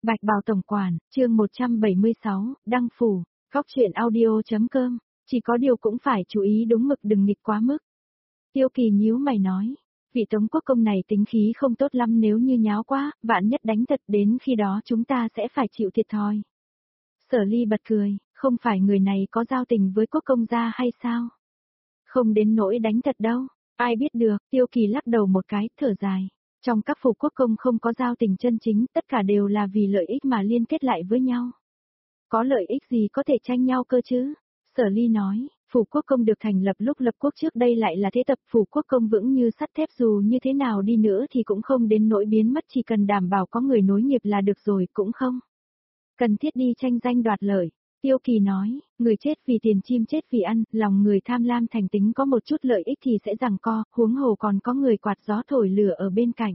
Bạch Bào Tổng Quản, chương 176, Đăng Phủ, Góc truyện audio.com, chỉ có điều cũng phải chú ý đúng mực đừng nghịch quá mức. Tiêu Kỳ nhíu mày nói, vị Tống Quốc Công này tính khí không tốt lắm, nếu như nháo quá, vạn nhất đánh thật đến khi đó chúng ta sẽ phải chịu thiệt thòi. Sở Ly bật cười, không phải người này có giao tình với Quốc Công gia hay sao? Không đến nỗi đánh thật đâu, ai biết được. Tiêu Kỳ lắc đầu một cái, thở dài. Trong các phủ quốc công không có giao tình chân chính, tất cả đều là vì lợi ích mà liên kết lại với nhau. Có lợi ích gì có thể tranh nhau cơ chứ? Sở Ly nói, phủ quốc công được thành lập lúc lập quốc trước đây lại là thế tập, phủ quốc công vững như sắt thép, dù như thế nào đi nữa thì cũng không đến nỗi biến mất, chỉ cần đảm bảo có người nối nghiệp là được rồi, cũng không cần thiết đi tranh danh đoạt lợi. Tiêu Kỳ nói, người chết vì tiền, chim chết vì ăn, lòng người tham lam thành tính, có một chút lợi ích thì sẽ giằng co, huống hồ còn có người quạt gió thổi lửa ở bên cạnh.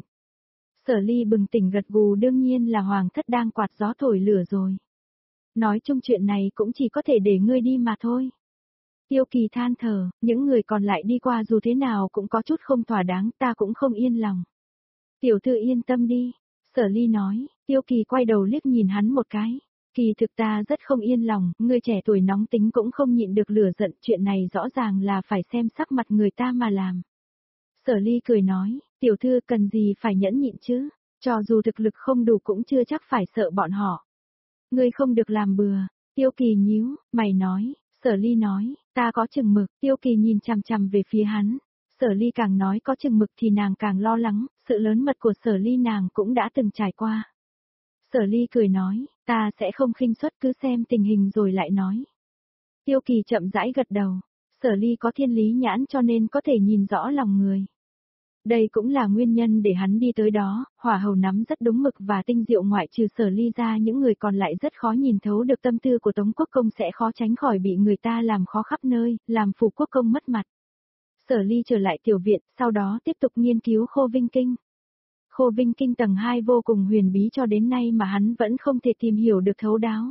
Sở Ly bừng tỉnh gật gù, đương nhiên là hoàng thất đang quạt gió thổi lửa rồi. Nói chung chuyện này cũng chỉ có thể để ngươi đi mà thôi. Tiêu Kỳ than thở, những người còn lại đi qua dù thế nào cũng có chút không thỏa đáng, ta cũng không yên lòng. Tiểu thư yên tâm đi, Sở Ly nói. Tiêu Kỳ quay đầu liếc nhìn hắn một cái. Kỳ thực ta rất không yên lòng, người trẻ tuổi nóng tính cũng không nhịn được lửa giận, chuyện này rõ ràng là phải xem sắc mặt người ta mà làm. Sở Ly cười nói, tiểu thư cần gì phải nhẫn nhịn chứ, cho dù thực lực không đủ cũng chưa chắc phải sợ bọn họ. Ngươi không được làm bừa. Tiêu Kỳ nhíu mày nói. Sở Ly nói, ta có chừng mực. Tiêu Kỳ nhìn chằm chằm về phía hắn. Sở Ly càng nói có chừng mực thì nàng càng lo lắng, sự lớn mật của Sở Ly nàng cũng đã từng trải qua. Sở Ly cười nói, ta sẽ không khinh suất, cứ xem tình hình rồi lại nói. Tiêu Kỳ chậm rãi gật đầu. Sở Ly có thiên lý nhãn cho nên có thể nhìn rõ lòng người. Đây cũng là nguyên nhân để hắn đi tới đó, hỏa hầu nắm rất đúng mực và tinh diệu, ngoại trừ Sở Ly ra những người còn lại rất khó nhìn thấu được tâm tư của Tống Quốc Công, sẽ khó tránh khỏi bị người ta làm khó khắp nơi, làm phủ quốc công mất mặt. Sở Ly trở lại tiểu viện, sau đó tiếp tục nghiên cứu Khô Vinh Kinh. Khô Vinh Kinh tầng 2 vô cùng huyền bí, cho đến nay mà hắn vẫn không thể tìm hiểu được thấu đáo.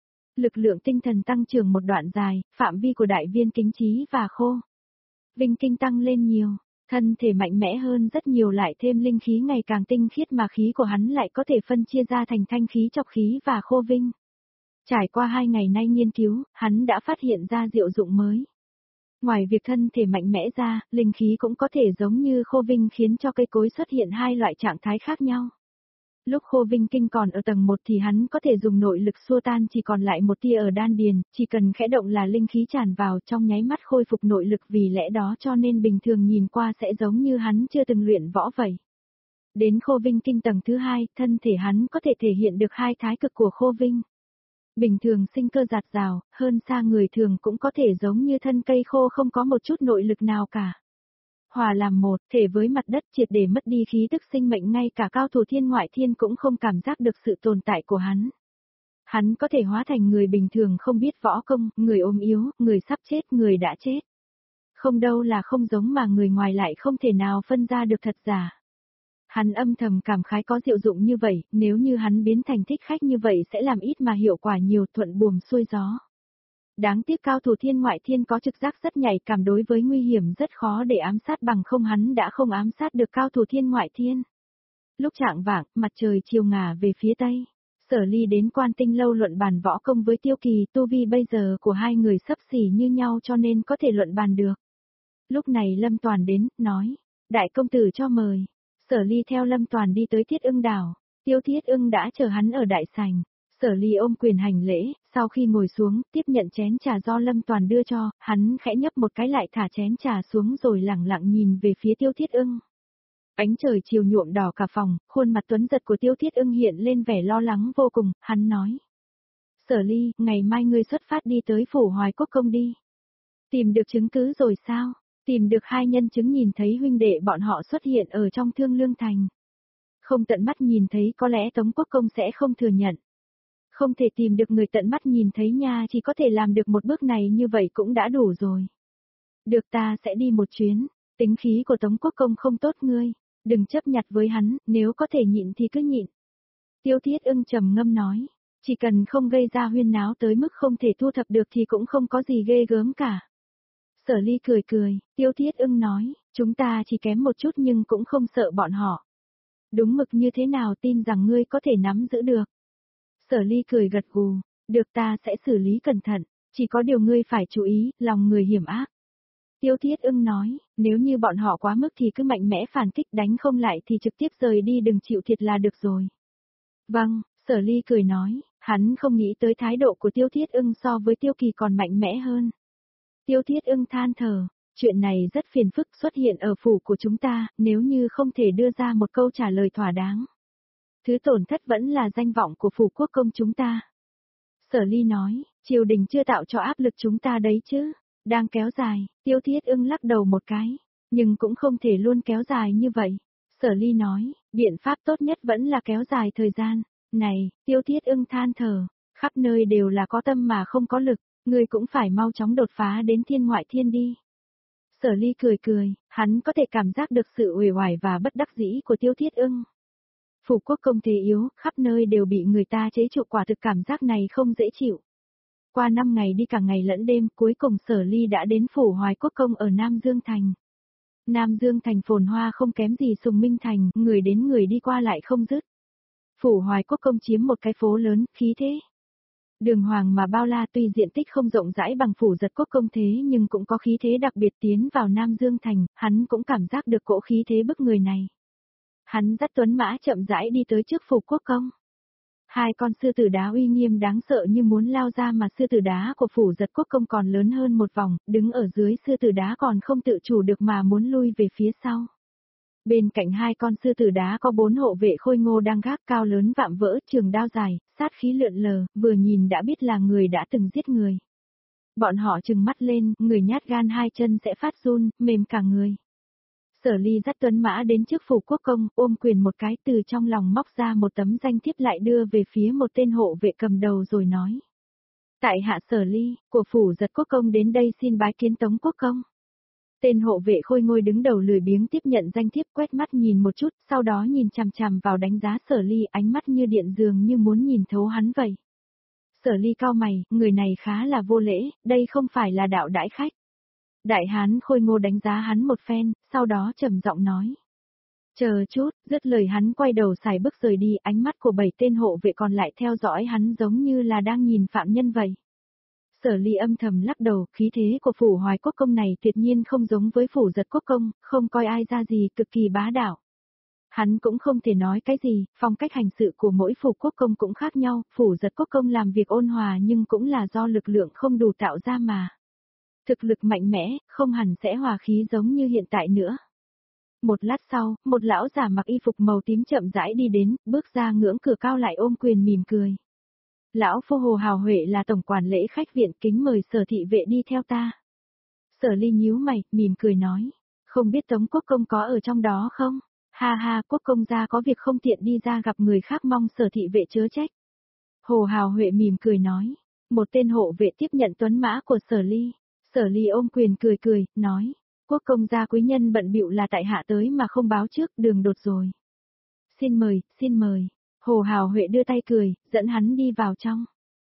Lực lượng tinh thần tăng trưởng một đoạn dài, phạm vi của đại viên Kính Chí và Khô Vinh Kinh tăng lên nhiều. Thân thể mạnh mẽ hơn rất nhiều, lại thêm linh khí ngày càng tinh khiết, mà khí của hắn lại có thể phân chia ra thành thanh khí, trọc khí và khô vinh. Trải qua 2 ngày nay nghiên cứu, hắn đã phát hiện ra diệu dụng mới. Ngoài việc thân thể mạnh mẽ ra, linh khí cũng có thể giống như khô vinh, khiến cho cây cối xuất hiện hai loại trạng thái khác nhau. Lúc Khô Vinh Kinh còn ở tầng 1 thì hắn có thể dùng nội lực xua tan, chỉ còn lại một tia ở đan điền, chỉ cần khẽ động là linh khí tràn vào, trong nháy mắt khôi phục nội lực, vì lẽ đó cho nên bình thường nhìn qua sẽ giống như hắn chưa từng luyện võ vậy. Đến Khô Vinh Kinh tầng thứ 2, thân thể hắn có thể thể hiện được hai thái cực của Khô Vinh. Bình thường sinh cơ dạt dào, hơn xa người thường, cũng có thể giống như thân cây khô không có một chút nội lực nào cả. Hòa làm một, thể với mặt đất, triệt để mất đi khí tức sinh mệnh, ngay cả cao thủ thiên ngoại thiên cũng không cảm giác được sự tồn tại của hắn. Hắn có thể hóa thành người bình thường không biết võ công, người ốm yếu, người sắp chết, người đã chết. Không đâu là không giống, mà người ngoài lại không thể nào phân ra được thật giả. Hắn âm thầm cảm khái, có diệu dụng như vậy, nếu như hắn biến thành thích khách như vậy sẽ làm ít mà hiệu quả nhiều, thuận buồm xuôi gió. Đáng tiếc cao thủ thiên ngoại thiên có trực giác rất nhạy cảm, đối với nguy hiểm rất khó để ám sát, bằng không hắn đã không ám sát được cao thủ thiên ngoại thiên. Lúc chạng vạng, mặt trời chiều ngả về phía tây. Sở Ly đến Quan Tinh lâu luận bàn võ công với Tiêu Kỳ, tu vi bây giờ của hai người xấp xỉ như nhau cho nên có thể luận bàn được. Lúc này Lâm Toàn đến, nói, đại công tử cho mời. Sở Ly theo Lâm Toàn đi tới Thiết Ưng đảo. Tiêu Thiết Ưng đã chờ hắn ở đại sảnh. Sở Ly ôm quyền hành lễ, sau khi ngồi xuống, tiếp nhận chén trà do Lâm Toàn đưa cho, hắn khẽ nhấp một cái lại thả chén trà xuống rồi lẳng lặng nhìn về phía Tiêu Thiết Ưng. Ánh trời chiều nhuộm đỏ cả phòng, khuôn mặt tuấn giật của Tiêu Thiết Ưng hiện lên vẻ lo lắng vô cùng, hắn nói. Sở Ly, ngày mai ngươi xuất phát đi tới phủ Hoài Quốc Công đi. Tìm được chứng cứ rồi sao? Tìm được 2 nhân chứng nhìn thấy huynh đệ bọn họ xuất hiện ở trong Thương Lương Thành. Không tận mắt nhìn thấy có lẽ Tống Quốc Công sẽ không thừa nhận. Không thể tìm được người tận mắt nhìn thấy nha, chỉ có thể làm được một bước này như vậy cũng đã đủ rồi. Được, ta sẽ đi một chuyến, tính khí của Tống Quốc Công không tốt ngươi, đừng chấp nhặt với hắn, nếu có thể nhịn thì cứ nhịn. Tiêu Thiết Ưng trầm ngâm nói, chỉ cần không gây ra huyên náo tới mức không thể thu thập được thì cũng không có gì ghê gớm cả. Sở Ly cười cười, Tiêu Thiết Ưng nói, chúng ta chỉ kém một chút nhưng cũng không sợ bọn họ. Đúng mực như thế nào tin rằng ngươi có thể nắm giữ được. Sở Ly cười gật gù, được ta sẽ xử lý cẩn thận, chỉ có điều ngươi phải chú ý, lòng người hiểm ác. Tiêu Thiết Ưng nói, nếu như bọn họ quá mức thì cứ mạnh mẽ phản kích, đánh không lại thì trực tiếp rời đi, đừng chịu thiệt là được rồi. Vâng, Sở Ly cười nói, hắn không nghĩ tới thái độ của Tiêu Thiết Ưng so với Tiêu Kỳ còn mạnh mẽ hơn. Tiêu Thiết Ưng than thở, chuyện này rất phiền phức xuất hiện ở phủ của chúng ta, nếu như không thể đưa ra một câu trả lời thỏa đáng. Thứ tổn thất vẫn là danh vọng của phủ quốc công chúng ta. Sở Ly nói, triều đình chưa tạo cho áp lực chúng ta đấy chứ, đang kéo dài, Tiêu Thiết Ưng lắc đầu một cái, nhưng cũng không thể luôn kéo dài như vậy. Sở Ly nói, biện pháp tốt nhất vẫn là kéo dài thời gian. Này, Tiêu Thiết Ưng than thở, khắp nơi đều là có tâm mà không có lực, ngươi cũng phải mau chóng đột phá đến thiên ngoại thiên đi. Sở Ly cười cười, hắn có thể cảm giác được sự uể oải và bất đắc dĩ của Tiêu Thiết Ưng. Phủ quốc công thế yếu, khắp nơi đều bị người ta chế trụ, quả thực cảm giác này không dễ chịu. Qua 5 ngày đi cả ngày lẫn đêm, cuối cùng Sở Ly đã đến phủ Hoài Quốc công ở Nam Dương Thành. Nam Dương Thành phồn hoa không kém gì Sùng Minh Thành, người đến người đi qua lại không dứt. Phủ Hoài Quốc công chiếm một cái phố lớn, khí thế đường hoàng mà bao la, tuy diện tích không rộng rãi bằng phủ Giật Quốc công thế nhưng cũng có khí thế đặc biệt. Tiến vào Nam Dương Thành, hắn cũng cảm giác được cỗ khí thế bức người này. Hắn dắt tuấn mã chậm rãi đi tới trước phủ quốc công. Hai con sư tử đá uy nghiêm đáng sợ như muốn lao ra, mà sư tử đá của phủ Giật Quốc công còn lớn hơn một vòng, đứng ở dưới sư tử đá còn không tự chủ được mà muốn lui về phía sau. Bên cạnh hai con sư tử đá có 4 hộ vệ khôi ngô đang gác, cao lớn vạm vỡ, trường đao dài, sát khí lượn lờ, vừa nhìn đã biết là người đã từng giết người. Bọn họ trừng mắt lên, người nhát gan hai chân sẽ phát run, mềm cả người. Sở Ly dắt tuấn mã đến trước phủ quốc công, ôm quyền một cái, từ trong lòng móc ra một tấm danh thiếp lại đưa về phía một tên hộ vệ cầm đầu rồi nói. Tại hạ Sở Ly, của phủ Giật Quốc công đến đây xin bái kiến Tống quốc công. Tên hộ vệ khôi ngôi đứng đầu lười biếng tiếp nhận danh thiếp, quét mắt nhìn một chút, sau đó nhìn chằm chằm vào đánh giá Sở Ly, ánh mắt như điện dường như muốn nhìn thấu hắn vậy. Sở Ly cau mày, người này khá là vô lễ, đây không phải là đạo đãi khách. Đại hán khôi ngô đánh giá hắn một phen, sau đó trầm giọng nói. Chờ chút, dứt lời hắn quay đầu xài bước rời đi, ánh mắt của 7 tên hộ vệ còn lại theo dõi hắn giống như là đang nhìn phạm nhân vậy. Sở Ly âm thầm lắc đầu, khí thế của phủ Hoài Quốc công này tuyệt nhiên không giống với phủ Giật Quốc công, không coi ai ra gì, cực kỳ bá đạo. Hắn cũng không thể nói cái gì, phong cách hành sự của mỗi phủ quốc công cũng khác nhau, phủ Giật Quốc công làm việc ôn hòa nhưng cũng là do lực lượng không đủ tạo ra mà. Thực lực mạnh mẽ, không hẳn sẽ hòa khí giống như hiện tại nữa. Một lát sau, một lão giả mặc y phục màu tím chậm rãi đi đến, bước ra ngưỡng cửa cao lại ôm quyền mỉm cười. Lão phu Hồ Hào Huệ là tổng quản lễ khách viện, kính mời Sở thị vệ đi theo ta. Sở Ly nhíu mày, mỉm cười nói, không biết Tống quốc công có ở trong đó không? Ha ha, quốc công gia có việc không tiện đi ra gặp người khác, mong Sở thị vệ chớ trách. Hồ Hào Huệ mỉm cười nói, một tên hộ vệ tiếp nhận tuấn mã của Sở Ly. Sở Ly ôm quyền cười cười, nói, quốc công gia quý nhân bận bịu là tại hạ tới mà không báo trước, đường đột rồi. Xin mời, xin mời. Hồ Hào Huệ đưa tay cười, dẫn hắn đi vào trong.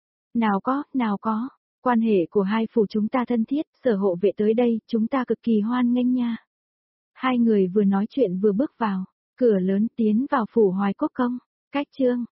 Nào có, quan hệ của hai phủ chúng ta thân thiết, Sở hộ vệ tới đây, chúng ta cực kỳ hoan nghênh nha. Hai người vừa nói chuyện vừa bước vào, cửa lớn tiến vào phủ Hoài Quốc công, cách chương.